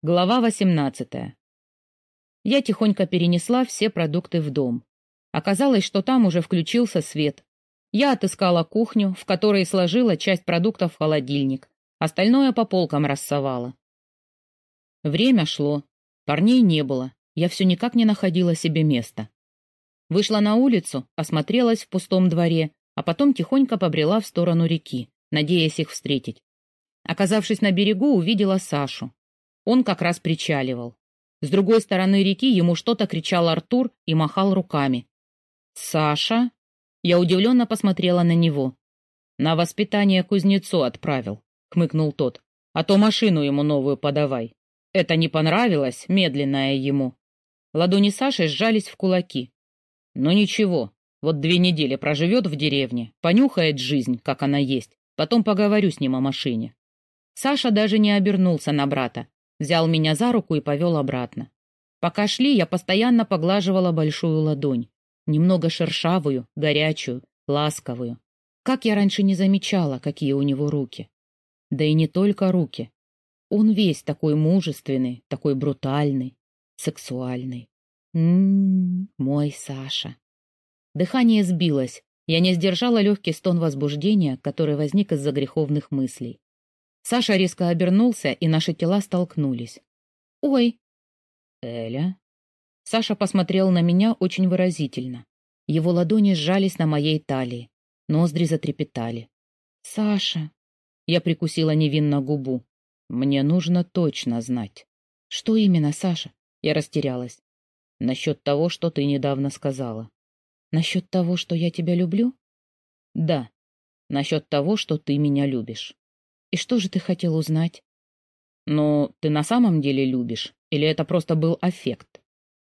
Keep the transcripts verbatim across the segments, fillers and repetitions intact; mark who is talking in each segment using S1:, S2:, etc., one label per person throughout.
S1: Глава восемнадцатая. Я тихонько перенесла все продукты в дом. Оказалось, что там уже включился свет. Я отыскала кухню, в которой сложила часть продуктов в холодильник. Остальное по полкам рассовала. Время шло. Парней не было. Я все никак не находила себе места. Вышла на улицу, осмотрелась в пустом дворе, а потом тихонько побрела в сторону реки, надеясь их встретить. Оказавшись на берегу, увидела Сашу. Он как раз причаливал. С другой стороны реки ему что-то кричал Артур и махал руками. «Саша?» Я удивленно посмотрела на него. «На воспитание кузнецу отправил», — хмыкнул тот. «А то машину ему новую подавай. Это не понравилось, медленная ему». Ладони Саши сжались в кулаки. «Ну ничего, вот две недели проживет в деревне, понюхает жизнь, как она есть, потом поговорю с ним о машине». Саша даже не обернулся на брата. Взял меня за руку и повел обратно. Пока шли, я постоянно поглаживала большую ладонь. Немного шершавую, горячую, ласковую. Как я раньше не замечала, какие у него руки. Да и не только руки. Он весь такой мужественный, такой брутальный, сексуальный. М-м-м, мой Саша. Дыхание сбилось. Я не сдержала легкий стон возбуждения, который возник из-за греховных мыслей. Саша резко обернулся, и наши тела столкнулись. «Ой!» «Эля?» Саша посмотрел на меня очень выразительно. Его ладони сжались на моей талии. Ноздри затрепетали. «Саша!» Я прикусила невинно губу. «Мне нужно точно знать». «Что именно, Саша?» Я растерялась. «Насчет того, что ты недавно сказала». «Насчет того, что я тебя люблю?» «Да. Насчет того, что ты меня любишь». «И что же ты хотел узнать?» «Ну, ты на самом деле любишь? Или это просто был аффект?»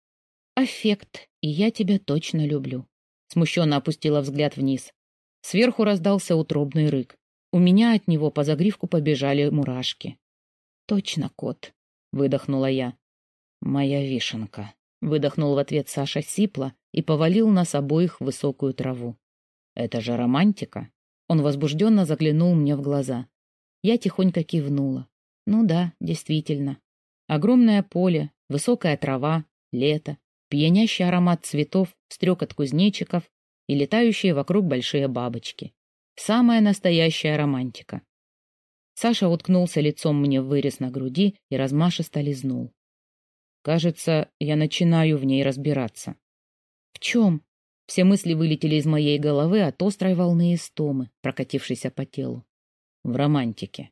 S1: «Аффект, и я тебя точно люблю». Смущенно опустила взгляд вниз. Сверху раздался утробный рык. У меня от него по загривку побежали мурашки. «Точно, кот», — выдохнула я. «Моя вишенка», — выдохнул в ответ Саша сипло и повалил нас обоих в высокую траву. «Это же романтика». Он возбужденно заглянул мне в глаза. Я тихонько кивнула. Ну да, действительно. Огромное поле, высокая трава, лето, пьянящий аромат цветов, стрекот кузнечиков и летающие вокруг большие бабочки. Самая настоящая романтика. Саша уткнулся лицом мне в вырез на груди и размашисто лизнул. Кажется, я начинаю в ней разбираться. В чем? Все мысли вылетели из моей головы от острой волны истомы, прокатившейся по телу. В романтике.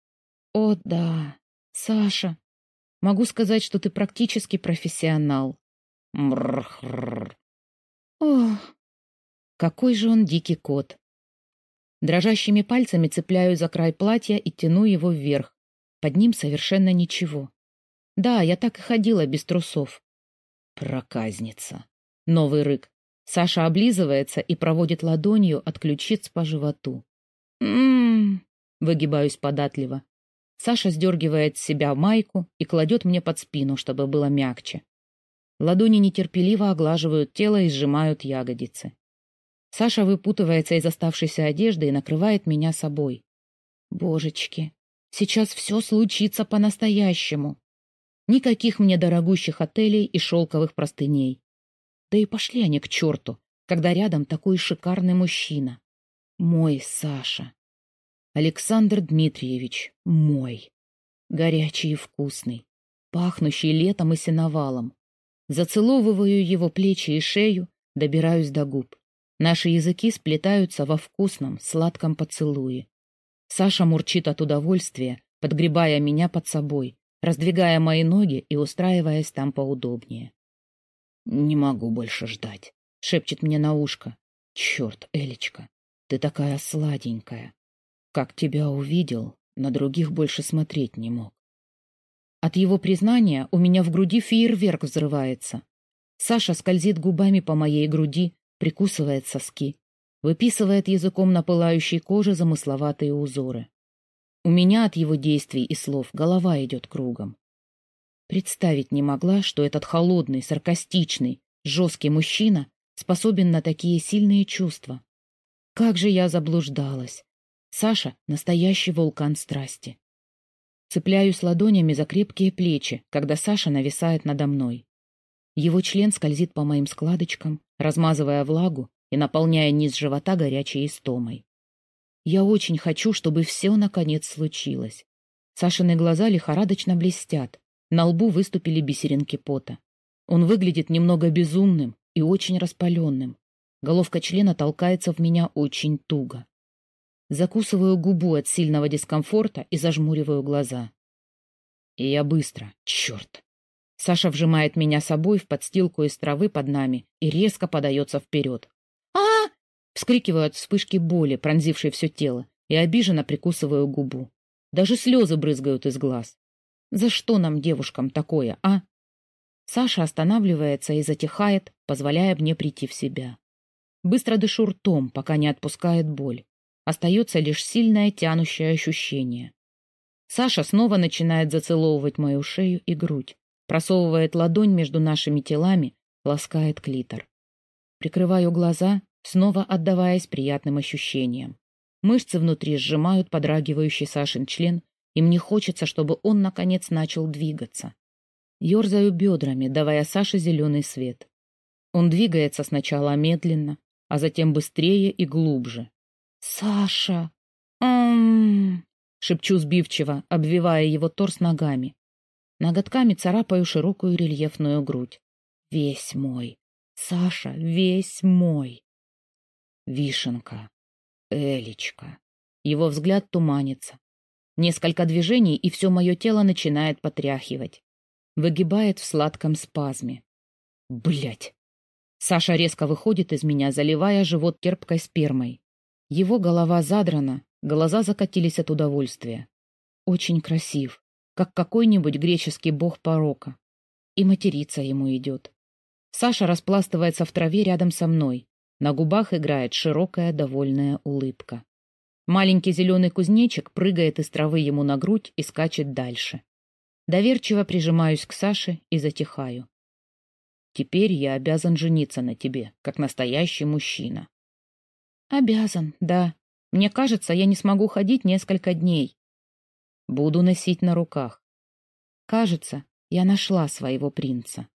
S1: О, да, Саша, могу сказать, что ты практически профессионал. Мрррр. Ох, какой же он дикий кот. Дрожащими пальцами цепляю за край платья и тяну его вверх. Под ним совершенно ничего. Да, я так и ходила без трусов. Проказница. Новый рык. Саша облизывается и проводит ладонью от ключиц по животу. М-м-м. Выгибаюсь податливо. Саша сдергивает с себя майку и кладет мне под спину, чтобы было мягче. Ладони нетерпеливо оглаживают тело и сжимают ягодицы. Саша выпутывается из оставшейся одежды и накрывает меня собой. Божечки, сейчас все случится по-настоящему. Никаких мне дорогущих отелей и шелковых простыней. Да и пошли они к черту, когда рядом такой шикарный мужчина. Мой Саша. Александр Дмитриевич, мой. Горячий и вкусный, пахнущий летом и сеновалом. Зацеловываю его плечи и шею, добираюсь до губ. Наши языки сплетаются во вкусном, сладком поцелуе. Саша мурчит от удовольствия, подгребая меня под собой, раздвигая мои ноги и устраиваясь там поудобнее. «Не могу больше ждать», — шепчет мне на ушко. «Черт, Элечка, ты такая сладенькая. Как тебя увидел, на других больше смотреть не мог». От его признания у меня в груди фейерверк взрывается. Саша скользит губами по моей груди, прикусывает соски, выписывает языком на пылающей коже замысловатые узоры. У меня от его действий и слов голова идет кругом. Представить не могла, что этот холодный, саркастичный, жесткий мужчина способен на такие сильные чувства. Как же я заблуждалась. Саша — настоящий вулкан страсти. Цепляюсь ладонями за крепкие плечи, когда Саша нависает надо мной. Его член скользит по моим складочкам, размазывая влагу и наполняя низ живота горячей истомой. Я очень хочу, чтобы все наконец случилось. Сашины глаза лихорадочно блестят, на лбу выступили бисеринки пота. Он выглядит немного безумным и очень распаленным. Головка члена толкается в меня очень туго. Закусываю губу от сильного дискомфорта и зажмуриваю глаза. И я быстро, черт. Саша вжимает меня собой в подстилку из травы под нами и резко подается вперед. а Вскрикиваю от вспышки боли, пронзившей все тело, и обиженно прикусываю губу. Даже слезы брызгают из глаз. За что нам, девушкам, такое, а? Саша останавливается и затихает, позволяя мне прийти в себя. Быстро дышу ртом, пока не отпускает боль. Остается лишь сильное тянущее ощущение. Саша снова начинает зацеловывать мою шею и грудь, просовывает ладонь между нашими телами, ласкает клитор. Прикрываю глаза, снова отдаваясь приятным ощущениям. Мышцы внутри сжимают подрагивающий Сашин член, и мне хочется, чтобы он, наконец, начал двигаться. Ёрзаю бедрами, давая Саше зеленый свет. Он двигается сначала медленно, а затем быстрее и глубже. «Саша! Ам-м-м!» шепчу сбивчиво, обвивая его торс ногами. Ноготками царапаю широкую рельефную грудь. Весь мой. Саша, весь мой. Вишенка. Элечка. Его взгляд туманится. Несколько движений, и все мое тело начинает потряхивать. Выгибает в сладком спазме. Блять. Саша резко выходит из меня, заливая живот терпкой спермой. Его голова задрана, глаза закатились от удовольствия. Очень красив, как какой-нибудь греческий бог порока. И материться ему идет. Саша распластывается в траве рядом со мной. На губах играет широкая довольная улыбка. Маленький зеленый кузнечик прыгает из травы ему на грудь и скачет дальше. Доверчиво прижимаюсь к Саше и затихаю. Теперь я обязан жениться на тебе, как настоящий мужчина. Обязан, да. Мне кажется, я не смогу ходить несколько дней. Буду носить на руках. Кажется, я нашла своего принца.